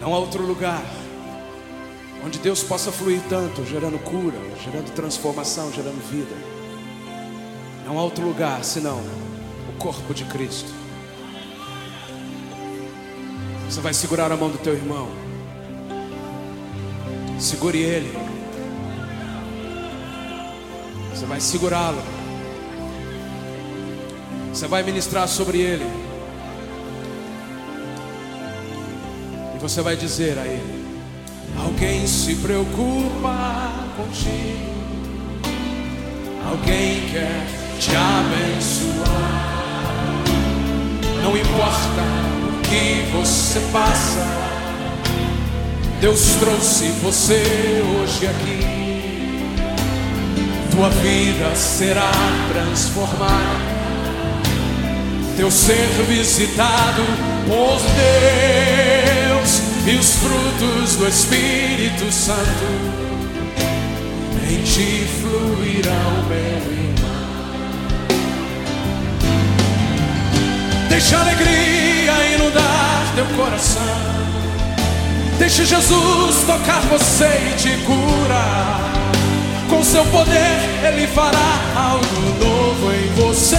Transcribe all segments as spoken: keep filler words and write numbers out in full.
Não há outro lugar onde Deus possa fluir tanto, gerando cura, gerando transformação, gerando vida. Não há outro lugar senão o corpo de Cristo. Você vai segurar a mão do teu irmão. Segure ele. Você vai segurá-lo. Você vai ministrar sobre ele. E você vai dizer a ele: alguém se preocupa contigo, alguém quer te abençoar. Não importa o que você passa, Deus trouxe você hoje aqui. Tua vida será transformada, teu ser visitado por Deus, e os frutos do Espírito Santo em ti fluirão, meu irmão. Deixa a alegria inundar teu coração. Deixa Jesus tocar você e te curar. Com seu poder Ele fará algo novo em você.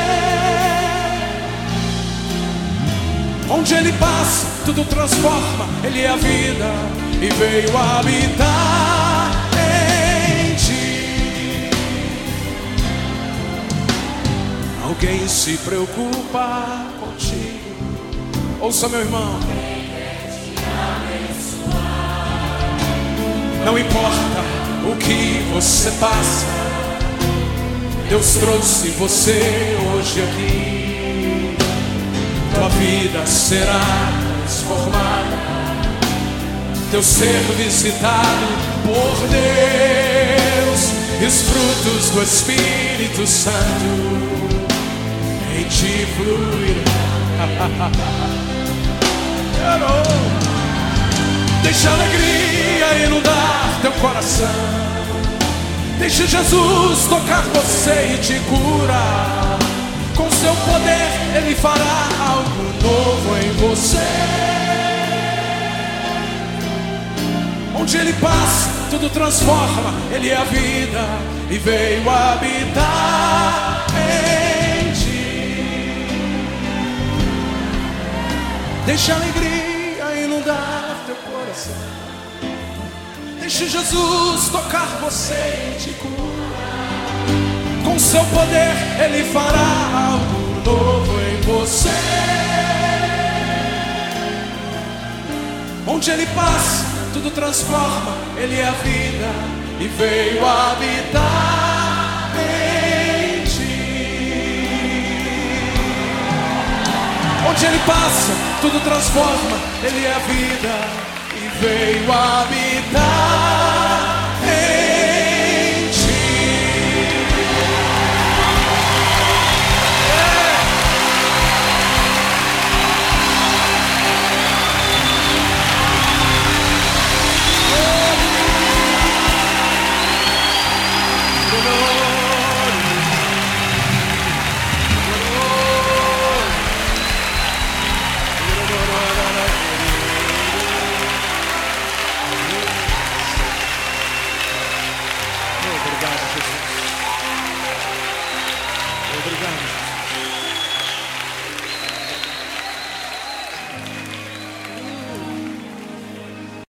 Onde Ele passa, tudo transforma. Ele é a vida e veio habitar em ti. Alguém se preocupa contigo. Ouça, meu irmão. Não importa o que você passa, Deus trouxe você hoje aqui. Tua vida será transformada, teu ser visitado por Deus, e os frutos do Espírito Santo em ti fluirão. Deixa a alegria inundar teu coração. Deixa Jesus tocar você e te curar. Com seu poder Ele fará algo novo em você. Onde Ele passa, tudo transforma. Ele é a vida e veio habitar em ti. Deixa a alegria inundar teu coração. Deixa Jesus tocar você e te curar. Com seu poder Ele fará algo novo em você. Onde Ele passa, tudo transforma. Ele é a vida e veio habitar em ti. Onde Ele passa, tudo transforma. Ele é a vida e veio habitar